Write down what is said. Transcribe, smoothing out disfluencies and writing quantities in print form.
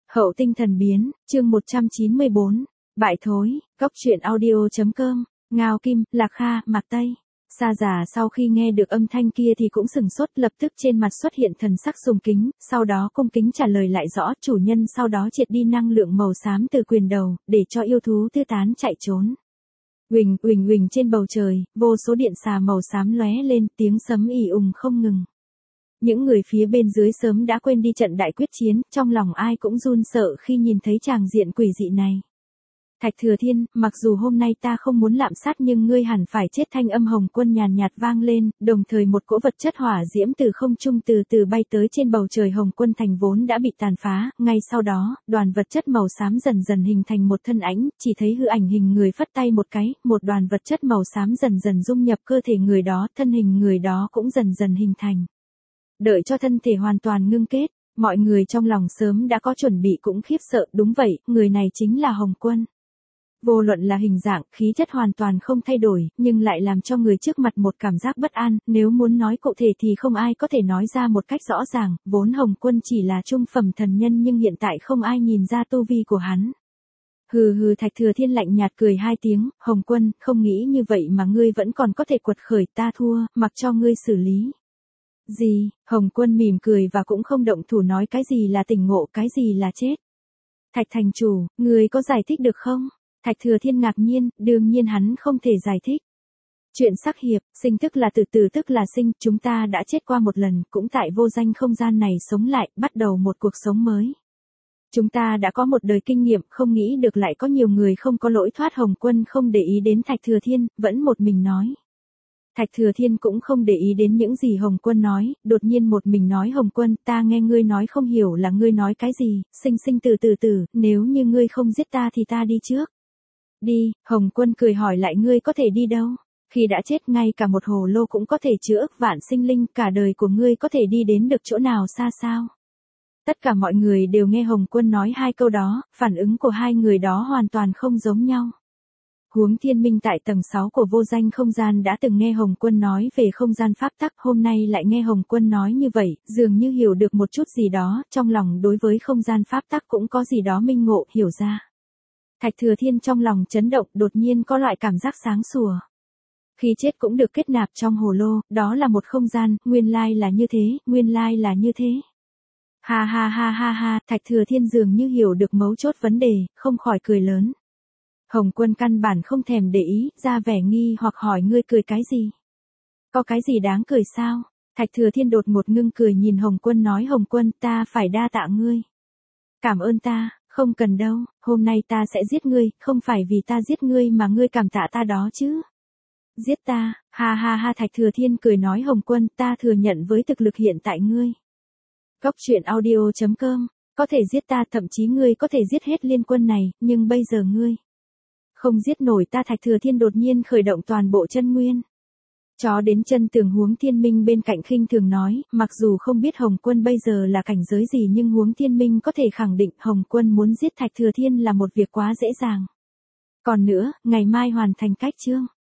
Hậu tinh thần biến, chương 194, bại thối, góc truyện audio.com, Ngao Kim, Lạc Kha, Mạc Tây. Sa Giả sau khi nghe được âm thanh kia thì cũng sừng sốt, lập tức trên mặt xuất hiện thần sắc sùng kính, sau đó cung kính trả lời lại rõ, chủ nhân sau đó triệt đi năng lượng màu xám từ quyền đầu, để cho yêu thú tứ tán chạy trốn. Uỳnh, uỳnh uỳnh trên bầu trời, vô số điện xà màu xám lóe lên, tiếng sấm ì ùng không ngừng. Những người phía bên dưới sớm đã quên đi trận đại quyết chiến, trong lòng ai cũng run sợ khi nhìn thấy tràng diện quỷ dị này. Thạch Thừa Thiên, mặc dù hôm nay ta không muốn lạm sát nhưng ngươi hẳn phải chết. Thanh âm Hồng Quân nhàn nhạt vang lên, đồng thời một cỗ vật chất hỏa diễm từ không trung từ từ bay tới trên bầu trời. Hồng Quân thành vốn đã bị tàn phá, ngay sau đó, đoàn vật chất màu xám dần dần hình thành một thân ảnh, chỉ thấy hư ảnh hình người phất tay một cái, một đoàn vật chất màu xám dần dần dung nhập cơ thể người đó, thân hình người đó cũng dần dần hình thành. Đợi cho thân thể hoàn toàn ngưng kết, mọi người trong lòng sớm đã có chuẩn bị cũng khiếp sợ, đúng vậy, người này chính là Hồng Quân. Vô luận là hình dạng, khí chất hoàn toàn không thay đổi, nhưng lại làm cho người trước mặt một cảm giác bất an, nếu muốn nói cụ thể thì không ai có thể nói ra một cách rõ ràng, vốn Hồng Quân chỉ là trung phẩm thần nhân nhưng hiện tại không ai nhìn ra tu vi của hắn. Hừ hừ, Thạch Thừa Thiên lạnh nhạt cười hai tiếng, Hồng Quân, không nghĩ như vậy mà ngươi vẫn còn có thể quật khởi, ta thua, mặc cho ngươi xử lý. Gì? Hồng Quân mỉm cười và cũng không động thủ, nói cái gì là tỉnh ngộ, cái gì là chết. Thạch thành chủ, ngươi có giải thích được không? Thạch Thừa Thiên ngạc nhiên, đương nhiên hắn không thể giải thích. Chuyện sắc hiệp, sinh tức là từ từ tức là sinh, chúng ta đã chết qua một lần, cũng tại vô danh không gian này sống lại, bắt đầu một cuộc sống mới. Chúng ta đã có một đời kinh nghiệm, không nghĩ được lại có nhiều người không có lỗi thoát. Hồng Quân không để ý đến Thạch Thừa Thiên, vẫn một mình nói. Thạch Thừa Thiên cũng không để ý đến những gì Hồng Quân nói, đột nhiên một mình nói, Hồng Quân, ta nghe ngươi nói không hiểu là ngươi nói cái gì, sinh từ, nếu như ngươi không giết ta thì ta đi trước. Đi, Hồng Quân cười hỏi lại, ngươi có thể đi đâu? Khi đã chết ngay cả một hồ lô cũng có thể chữa ức vạn sinh linh, cả đời của ngươi có thể đi đến được chỗ nào xa sao? Tất cả mọi người đều nghe Hồng Quân nói hai câu đó, phản ứng của hai người đó hoàn toàn không giống nhau. Huống Thiên Minh tại tầng 6 của vô danh không gian đã từng nghe Hồng Quân nói về không gian pháp tắc, hôm nay lại nghe Hồng Quân nói như vậy, dường như hiểu được một chút gì đó, trong lòng đối với không gian pháp tắc cũng có gì đó minh ngộ, hiểu ra. Thạch Thừa Thiên trong lòng chấn động, đột nhiên có loại cảm giác sáng sủa. Khi chết cũng được kết nạp trong hồ lô, đó là một không gian, nguyên lai là như thế, nguyên lai là như thế. Ha ha ha ha ha, Thạch Thừa Thiên dường như hiểu được mấu chốt vấn đề, không khỏi cười lớn. Hồng Quân căn bản không thèm để ý, ra vẻ nghi hoặc hỏi, ngươi cười cái gì? Có cái gì đáng cười sao? Thạch Thừa Thiên đột ngột ngưng cười nhìn Hồng Quân nói, Hồng Quân, ta phải đa tạ ngươi. Cảm ơn ta, không cần đâu, hôm nay ta sẽ giết ngươi, không phải vì ta giết ngươi mà ngươi cảm tạ ta đó chứ. Giết ta, ha ha ha, Thạch Thừa Thiên cười nói, Hồng Quân, ta thừa nhận với thực lực hiện tại ngươi. Góc truyện audio.com, có thể giết ta, thậm chí ngươi có thể giết hết liên quân này, nhưng bây giờ ngươi không giết nổi ta. Thạch Thừa Thiên đột nhiên khởi động toàn bộ chân nguyên. Chó đến chân tường. Huống Thiên Minh bên cạnh khinh thường nói, mặc dù không biết Hồng Quân bây giờ là cảnh giới gì nhưng Huống Thiên Minh có thể khẳng định Hồng Quân muốn giết Thạch Thừa Thiên là một việc quá dễ dàng. Còn nữa, ngày mai hoàn thành cách chương.